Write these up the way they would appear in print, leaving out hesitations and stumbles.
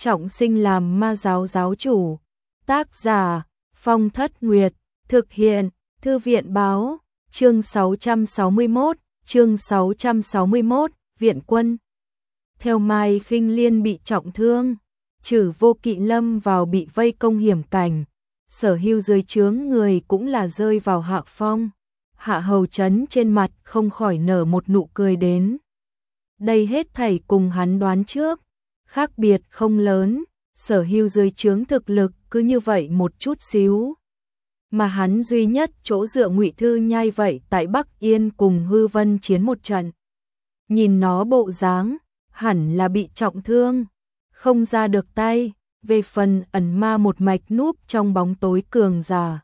trọng sinh làm ma giáo giáo chủ. Tác giả Phong Thất Nguyệt, thực hiện Thư viện Báo, chương 661, Viện Quân. Theo Mai Khinh Liên bị trọng thương, Trử Vô Kỵ lâm vào bị vây công hiểm cảnh, Sở Hưu dưới trướng người cũng là rơi vào hạ phong. Hạ Hầu Chấn trên mặt không khỏi nở một nụ cười đến. Đây hết thảy cùng hắn đoán trước, khác biệt không lớn, Sở Hưu dưới trướng thực lực cứ như vậy một chút xíu. Mà hắn duy nhất chỗ dựa Ngụy Thư Nhai vậy tại Bắc Yên cùng Hư Vân chiến một trận. Nhìn nó bộ dáng, hẳn là bị trọng thương, không ra được tay, về phần ẩn ma một mạch núp trong bóng tối cường giả.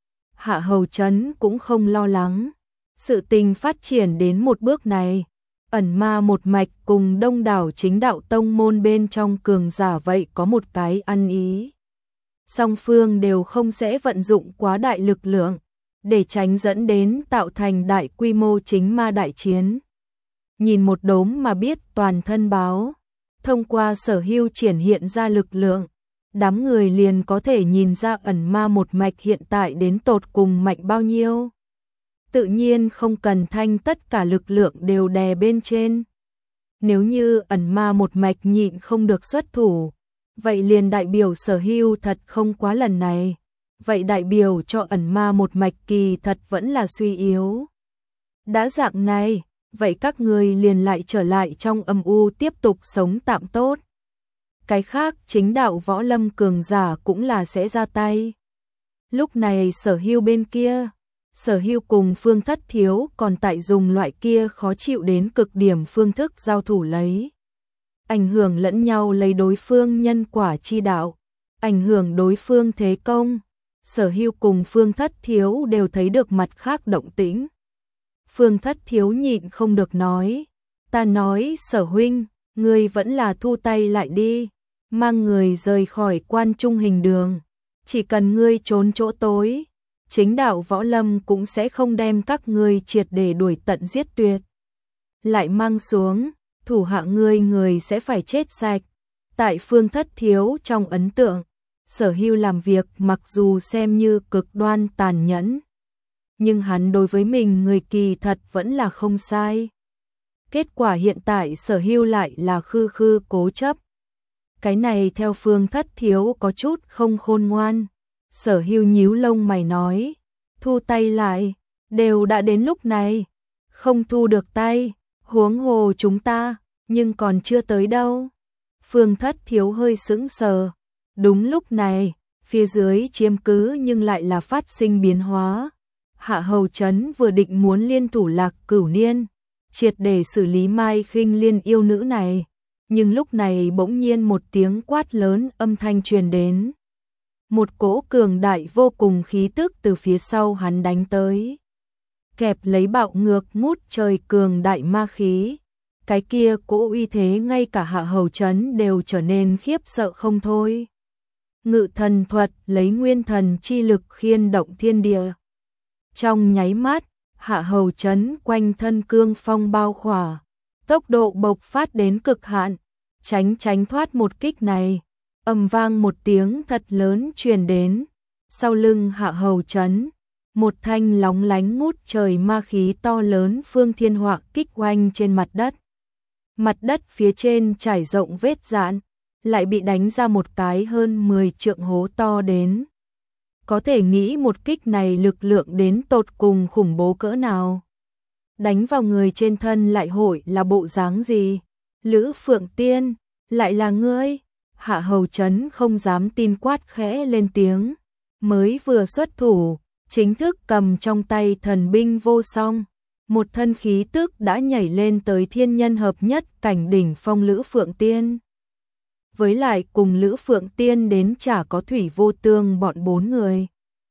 Hạ Hầu Chấn cũng không lo lắng, sự tình phát triển đến một bước này, ẩn ma một mạch cùng đông đảo chính đạo tông môn bên trong cường giả vậy có một cái ăn ý. Song phương đều không sẽ vận dụng quá đại lực lượng, để tránh dẫn đến tạo thành đại quy mô chính ma đại chiến. Nhìn một đốm mà biết toàn thân báo, thông qua Sở Hưu triển hiện ra lực lượng, đám người liền có thể nhìn ra ẩn ma một mạch hiện tại đến tột cùng mạnh bao nhiêu. Tự nhiên không cần thanh tất cả lực lượng đều đè bên trên. Nếu như ẩn ma một mạch nhịn không được xuất thủ, vậy liền đại biểu Sở Hưu thật không quá lần này. Vậy đại biểu cho ẩn ma một mạch kỳ thật vẫn là suy yếu. Đã dạng này, vậy các người liền lại trở lại trong âm u tiếp tục sống tạm tốt. Cái khác chính đạo võ lâm cường giả cũng là sẽ ra tay. Lúc này Sở Hưu bên kia, Sở Hưu cùng Phương Thất Thiếu còn tại dùng loại kia khó chịu đến cực điểm phương thức giao thủ lấy. Ảnh hưởng lẫn nhau lấy đối phương nhân quả chi đạo, ảnh hưởng đối phương thế công. Sở Hưu cùng Phương Thất Thiếu đều thấy được mặt khác động tĩnh. Phương Thất Thiếu nhịn không được nói, ta nói Sở huynh, ngươi vẫn là thu tay lại đi, mang người rời khỏi Quan Trung Hình Đường, chỉ cần ngươi trốn chỗ tối, chính đạo võ lâm cũng sẽ không đem các ngươi triệt để đuổi tận giết tuyệt. Lại mang xuống, thủ hạ ngươi người sẽ phải chết sạch. Tại Phương Thất Thiếu trong ấn tượng, Sở Hưu làm việc mặc dù xem như cực đoan tàn nhẫn, nhưng hắn đối với mình người kỳ thật vẫn là không sai. Kết quả hiện tại Sở Hưu lại là khư khư cố chấp. Cái này theo Phương Thất Thiếu có chút không khôn ngoan. Sở Hưu nhíu lông mày nói, thu tay lại, đều đã đến lúc này, không thu được tay, huống hồ chúng ta, nhưng còn chưa tới đâu. Phương Thất Thiếu hơi sững sờ. Đúng lúc này, phía dưới chiếm cứ nhưng lại là phát sinh biến hóa. Hạ Hầu Chấn vừa định muốn liên thủ Lạc Cửu Niên, triệt để xử lý Mai Khinh Liên yêu nữ này, nhưng lúc này bỗng nhiên một tiếng quát lớn âm thanh truyền đến. Một cỗ cường đại vô cùng khí tức từ phía sau hắn đánh tới, kẹp lấy bạo ngược ngút trời cường đại ma khí. Cái kia cỗ uy thế ngay cả Hạ Hầu Chấn đều trở nên khiếp sợ không thôi. Ngự thần thuật lấy nguyên thần chi lực khiên động thiên địa. Trong nháy mắt, Hạ Hầu Chấn quanh thân cương phong bao khỏa, tốc độ bộc phát đến cực hạn, tránh thoát một kích này. Ầm vang một tiếng thật lớn truyền đến, sau lưng Hạ Hầu Chấn, một thanh lóng lánh ngút trời ma khí to lớn phương thiên họa kích oanh trên mặt đất. Mặt đất phía trên trải rộng vết rạn, lại bị đánh ra một cái hơn 10 trượng hố to đến. Có thể nghĩ một kích này lực lượng đến tột cùng khủng bố cỡ nào. Đánh vào người trên thân lại hội là bộ dáng gì? Lữ Phượng Tiên, lại là ngươi? Hạ Hầu Chấn không dám tin quát khẽ lên tiếng. Mới vừa xuất thủ, chính thức cầm trong tay thần binh vô song. Một thân khí tức đã nhảy lên tới thiên nhân hợp nhất cảnh đỉnh phong Lữ Phượng Tiên. Với lại cùng Lữ Phượng Tiên đến chả có Thủy Vô Tương bọn 4 người.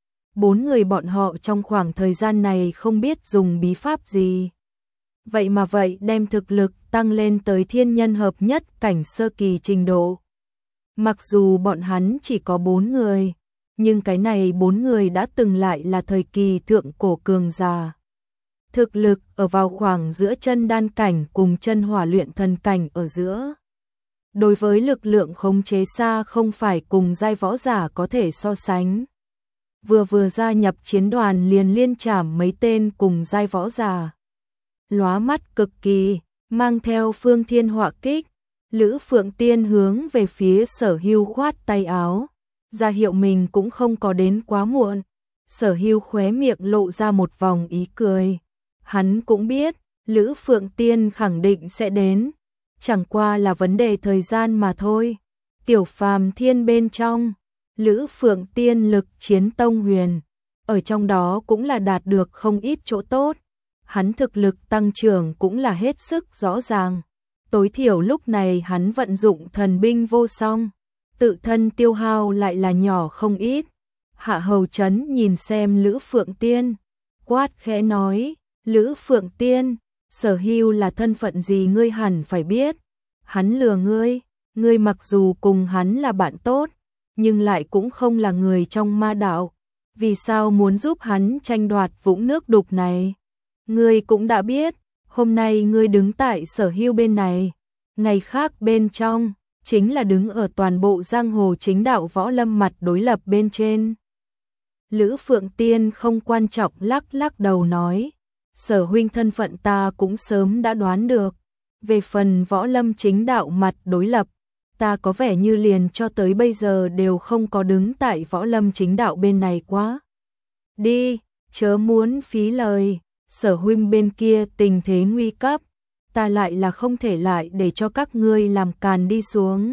4 người bọn họ trong khoảng thời gian này không biết dùng bí pháp gì. Vậy mà vậy đem thực lực tăng lên tới thiên nhân hợp nhất cảnh sơ kỳ trình độ. Mặc dù bọn hắn chỉ có 4 người, nhưng cái này 4 người đã từng lại là thời kỳ thượng cổ cường giả. Thực lực ở vào khoảng giữa chân đan cảnh cùng chân hỏa luyện thần cảnh ở giữa. đối với lực lượng khống chế xa không phải cùng giai võ giả có thể so sánh. Vừa gia nhập chiến đoàn liền liên trảm mấy tên cùng giai võ giả. Lóa mắt cực kỳ, mang theo phương thiên họa kích, Lữ Phượng Tiên hướng về phía Sở Hưu khoát tay áo, ra hiệu mình cũng không có đến quá muộn. Sở Hưu khóe miệng lộ ra một vòng ý cười. Hắn cũng biết, Lữ Phượng Tiên khẳng định sẽ đến, chẳng qua là vấn đề thời gian mà thôi. Tiểu Phàm Thiên bên trong, Lữ Phượng Tiên lực chiến tông huyền, ở trong đó cũng là đạt được không ít chỗ tốt. Hắn thực lực tăng trưởng cũng là hết sức rõ ràng. Tối thiểu lúc này hắn vận dụng thần binh vô song, tự thân tiêu hao lại là nhỏ không ít. Hạ Hầu Chấn nhìn xem Lữ Phượng Tiên, quát khẽ nói, Lữ Phượng Tiên, Sở Hưu là thân phận gì ngươi hẳn phải biết. Hắn lừa ngươi mặc dù cùng hắn là bạn tốt, nhưng lại cũng không là người trong ma đạo. Vì sao muốn giúp hắn tranh đoạt vũng nước đục này? Ngươi cũng đã biết, hôm nay ngươi đứng tại Sở Hưu bên này, ngày khác bên trong, chính là đứng ở toàn bộ giang hồ chính đạo võ lâm mặt đối lập bên trên. Lữ Phượng Tiên không quan trọng lắc đầu nói, Sở huynh thân phận ta cũng sớm đã đoán được. Về phần võ lâm chính đạo mặt đối lập, ta có vẻ như liền cho tới bây giờ đều không có đứng tại võ lâm chính đạo bên này quá. Đi, chớ muốn phí lời, Sở huynh bên kia tình thế nguy cấp, ta lại là không thể lại để cho các ngươi làm càn đi xuống.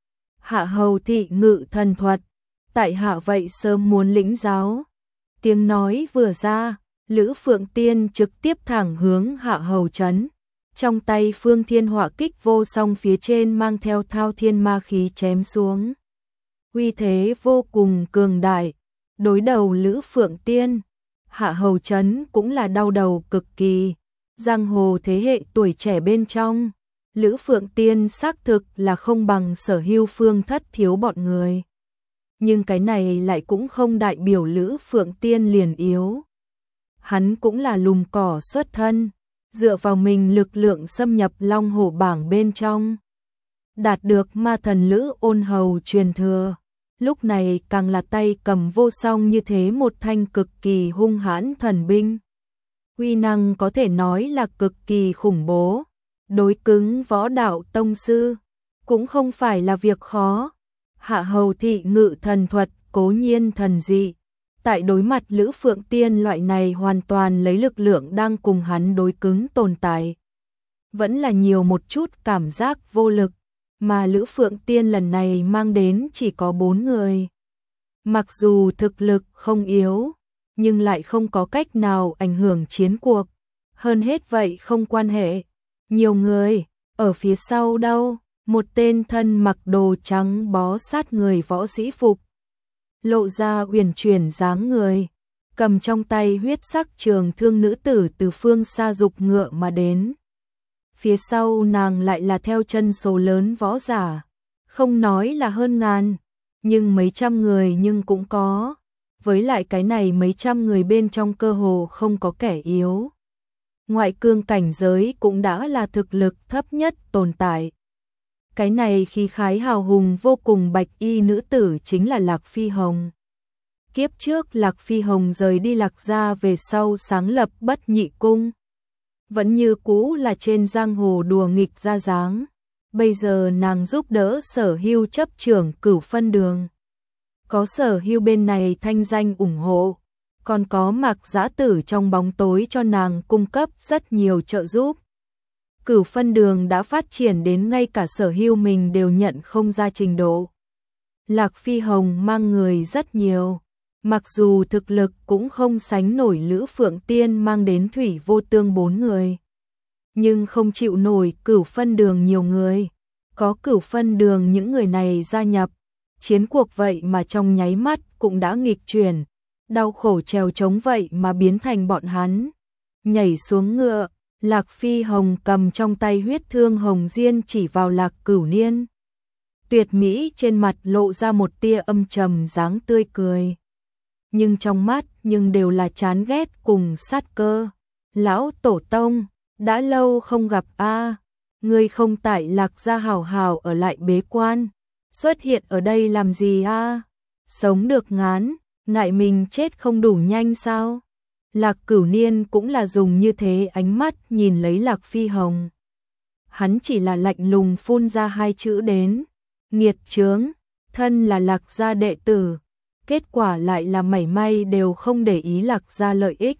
Hạ Hầu thị ngự thần thuật, tại hạ vậy sớm muốn lĩnh giáo. Tiếng nói vừa ra, Lữ Phượng Tiên trực tiếp thẳng hướng Hạ Hầu Chấn. Trong tay phương thiên họa kích vô song phía trên mang theo thao thiên ma khí chém xuống. Uy thế vô cùng cường đại, đối đầu Lữ Phượng Tiên. Hạ Hầu Chấn cũng là đau đầu cực kỳ. Giang hồ thế hệ tuổi trẻ bên trong, Lữ Phượng Tiên xác thực là không bằng Sở Hưu Phương Thất Thiếu bọn người. Nhưng cái này lại cũng không đại biểu Lữ Phượng Tiên liền yếu. Hắn cũng là lùm cỏ xuất thân, dựa vào mình lực lượng xâm nhập Long Hổ bảng bên trong, đạt được ma thần Lữ Ôn Hầu truyền thừa. Lúc này càng là tay cầm vô song như thế một thanh cực kỳ hung hãn thần binh. Uy năng có thể nói là cực kỳ khủng bố. Đối cứng võ đạo tông sư cũng không phải là việc khó. Hạ Hầu thị ngự thần thuật cố nhiên thần dị. Tại đối mặt Lữ Phượng Tiên loại này hoàn toàn lấy lực lượng đang cùng hắn đối cứng tồn tại, vẫn là nhiều một chút cảm giác vô lực. Mà Lữ Phượng Tiên lần này mang đến chỉ có 4 người. Mặc dù thực lực không yếu, nhưng lại không có cách nào ảnh hưởng chiến cuộc. Hơn hết vậy không quan hệ. Nhiều người, ở phía sau đâu, một tên thân mặc đồ trắng bó sát người võ sĩ phục. Lộ ra uyển chuyển dáng người, cầm trong tay huyết sắc trường thương nữ tử từ phương xa dục ngựa mà đến. Phía sau nàng lại là theo chân số lớn võ giả, không nói là hơn ngàn, nhưng mấy trăm người nhưng cũng có. Với lại cái này mấy trăm người bên trong cơ hồ không có kẻ yếu. Ngoại cương cảnh giới cũng đã là thực lực thấp nhất tồn tại. Cái này khí khái hào hùng vô cùng bạch y nữ tử chính là Lạc Phi Hồng. Kiếp trước Lạc Phi Hồng rời đi Lạc gia về sau sáng lập Bất Nhị Cung. Vẫn như cũ là trên giang hồ đùa nghịch ra dáng. Bây giờ nàng giúp đỡ Sở Hưu chấp trưởng Cửu Phân Đường. Có Sở Hưu bên này thanh danh ủng hộ, còn có Mạc Giã Tử trong bóng tối cho nàng cung cấp rất nhiều trợ giúp. Cửu Phân Đường đã phát triển đến ngay cả Sở Hưu mình đều nhận không ra trình độ. Lạc Phi Hồng mang người rất nhiều, mặc dù thực lực cũng không sánh nổi Lữ Phượng Tiên mang đến Thủy Vô Tương 4 người, nhưng không chịu nổi Cửu Phân Đường nhiều người. Có Cửu Phân Đường những người này gia nhập, chiến cuộc vậy mà trong nháy mắt cũng đã nghịch chuyển, đau khổ trèo chống vậy mà biến thành bọn hắn. Nhảy xuống ngựa, Lạc Phi Hồng cầm trong tay huyết thương hồng diên chỉ vào Lạc Cửu Niên. Tuyệt mỹ trên mặt lộ ra một tia âm trầm dáng tươi cười. Nhưng trong mắt nhưng đều là chán ghét cùng sát cơ. Lão tổ tông, đã lâu không gặp a, ngươi không tại Lạc gia hảo hảo ở lại bế quan, xuất hiện ở đây làm gì a? Sống được ngắn, ngại mình chết không đủ nhanh sao? Lạc Cửu Niên cũng là dùng như thế ánh mắt nhìn lấy Lạc Phi Hồng. Hắn chỉ là lạnh lùng phun ra hai chữ đến, nghiệt chướng, thân là Lạc gia đệ tử, kết quả lại là mảy may đều không để ý Lạc gia lợi ích.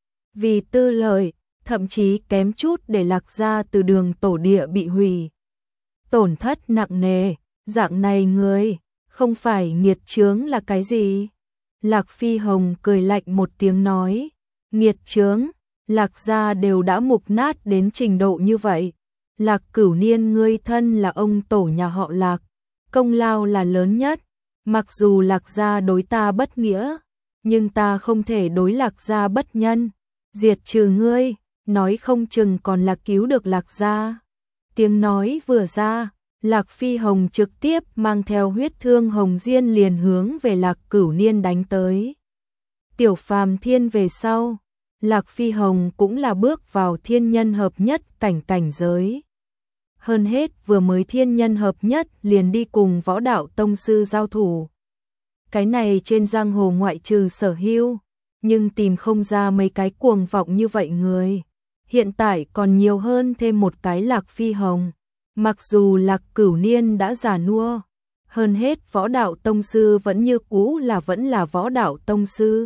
Vì tư lợi, thậm chí kém chút để Lạc gia từ đường tổ địa bị hủy. Tổn thất nặng nề, dạng này người, không phải nghiệt chướng là cái gì? Lạc Phi Hồng cười lạnh một tiếng nói, nghiệt chướng, Lạc gia đều đã mục nát đến trình độ như vậy. Lạc Cửu Niên ngươi thân là ông tổ nhà họ Lạc, công lao là lớn nhất, mặc dù Lạc gia đối ta bất nghĩa, nhưng ta không thể đối Lạc gia bất nhân, diệt trừ ngươi, nói không chừng còn là cứu được Lạc gia. Tiếng nói vừa ra, Lạc Phi Hồng trực tiếp mang theo huyết thương hồng diên liền hướng về Lạc Cửu Niên đánh tới. Tiểu Phàm Thiên về sau, Lạc Phi Hồng cũng là bước vào thiên nhân hợp nhất cảnh giới. Hơn hết vừa mới thiên nhân hợp nhất liền đi cùng võ đạo tông sư giao thủ. Cái này trên giang hồ ngoại trừ Sở Hưu, nhưng tìm không ra mấy cái cuồng vọng như vậy người. Hiện tại còn nhiều hơn thêm một cái Lạc Phi Hồng. Mặc dù Lạc Cửu Niên đã già nua, hơn hết võ đạo tông sư vẫn như cũ vẫn là võ đạo tông sư.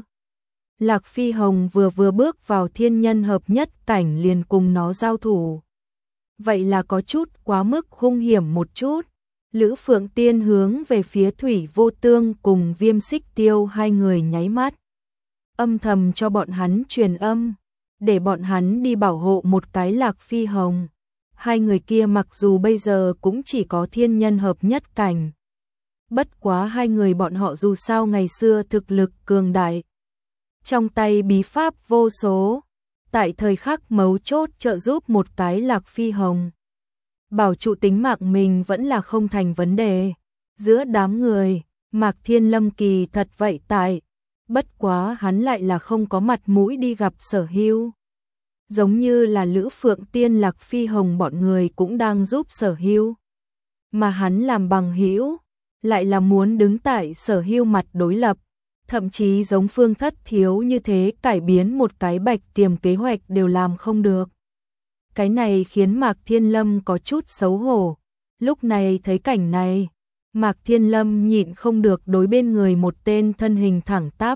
Lạc Phi Hồng vừa bước vào thiên nhân hợp nhất cảnh liền cùng nó giao thủ. Vậy là có chút quá mức hung hiểm một chút. Lữ Phượng Tiên hướng về phía Thủy Vô Tương cùng Viêm Xích Tiêu hai người nháy mắt. Âm thầm cho bọn hắn truyền âm, để bọn hắn đi bảo hộ một cái Lạc Phi Hồng. Hai người kia mặc dù bây giờ cũng chỉ có thiên nhân hợp nhất cảnh. Bất quá hai người bọn họ dù sao ngày xưa thực lực cường đại. Trong tay bí pháp vô số, tại thời khắc mấu chốt trợ giúp một cái Lạc Phi Hồng. Bảo trụ tính mạng mình vẫn là không thành vấn đề. Giữa đám người, Mạc Thiên Lâm kỳ thật vậy tại. Bất quá hắn lại là không có mặt mũi đi gặp Sở Hưu. Giống như là Lữ Phượng Tiên Lạc Phi Hồng bọn người cũng đang giúp Sở Hưu. Mà hắn làm bằng hữu, lại là muốn đứng tại Sở Hưu mặt đối lập. Thậm chí giống Phương Thất Thiếu như thế cải biến một cái Bạch Tiềm kế hoạch đều làm không được. Cái này khiến Mạc Thiên Lâm có chút xấu hổ. Lúc này thấy cảnh này, Mạc Thiên Lâm nhịn không được đối bên người một tên thân hình thẳng tắp.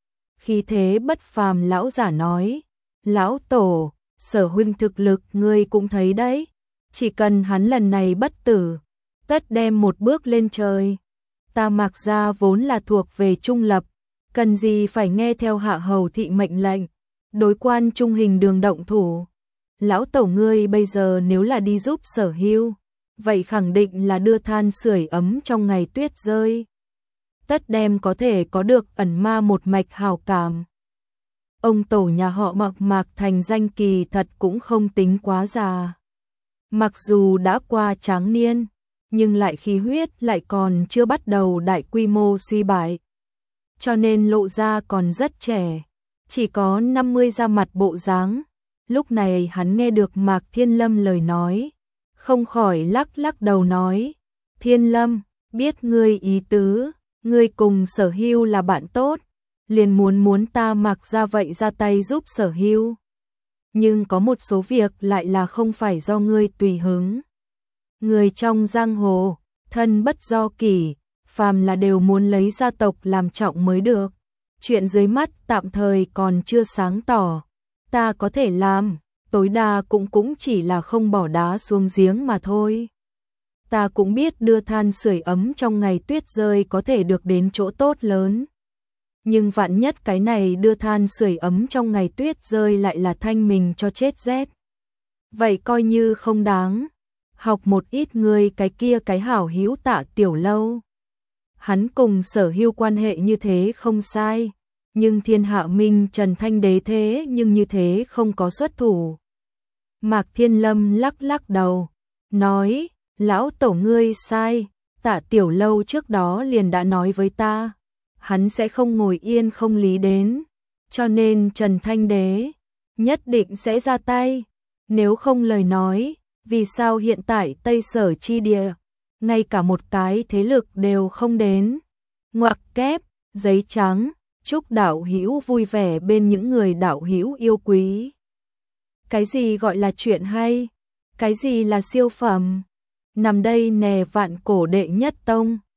Khí thế bất phàm lão giả nói, lão tổ, Sở huynh thực lực ngươi cũng thấy đấy. Chỉ cần hắn lần này bất tử, tất đem một bước lên trời. Ta Mạc gia vốn là thuộc về trung lập, cần gì phải nghe theo hạ hầu thị mệnh lệnh, đối quan trung hình đường động thủ. Lão tổ ngươi bây giờ nếu là đi giúp Sở Hưu, vậy khẳng định là đưa than sưởi ấm trong ngày tuyết rơi. Tất đem có thể có được ẩn ma một mạch hảo cảm. Ông tổ nhà họ Mạc thành danh kỳ thật cũng không tính quá già. Mặc dù đã qua tráng niên, nhưng lại khí huyết lại còn chưa bắt đầu đại quy mô suy bại. Cho nên lộ ra còn rất trẻ, chỉ có 50 ra mặt bộ dáng. Lúc này hắn nghe được Mạc Thiên Lâm lời nói, không khỏi lắc đầu nói, Thiên Lâm, biết ngươi ý tứ, ngươi cùng Sở Hưu là bạn tốt, liền muốn ta Mạc ra vậy ra tay giúp Sở Hưu. Nhưng có một số việc lại là không phải do ngươi tùy hứng. Người trong giang hồ, thân bất do kỷ, phàm là đều muốn lấy gia tộc làm trọng mới được. Chuyện dưới mắt tạm thời còn chưa sáng tỏ. Ta có thể làm, tối đa cũng chỉ là không bỏ đá xuống giếng mà thôi. Ta cũng biết đưa than sưởi ấm trong ngày tuyết rơi có thể được đến chỗ tốt lớn. Nhưng vạn nhất cái này đưa than sưởi ấm trong ngày tuyết rơi lại là thanh mình cho chết rét. Vậy coi như không đáng. Học một ít người cái kia cái hảo hữu Tạ Tiểu Lâu. Hắn cùng Sở Hưu quan hệ như thế không sai. Nhưng thiên hạ minh Trần Thanh Đế thế nhưng như thế không có xuất thủ. Mạc Thiên Lâm lắc đầu, nói, lão tổ ngươi sai, Tạ Tiểu Lâu trước đó liền đã nói với ta, hắn sẽ không ngồi yên không lý đến, cho nên Trần Thanh Đế nhất định sẽ ra tay, nếu không lời nói, Vì sao hiện tại Tây Sở Chi Địa, ngay cả một cái thế lực đều không đến? Ngoặc kép, giấy trắng, chúc đạo hữu vui vẻ bên những người đạo hữu yêu quý. Cái gì gọi là chuyện hay? Cái gì là siêu phẩm? Nằm đây nè vạn cổ đệ nhất tông.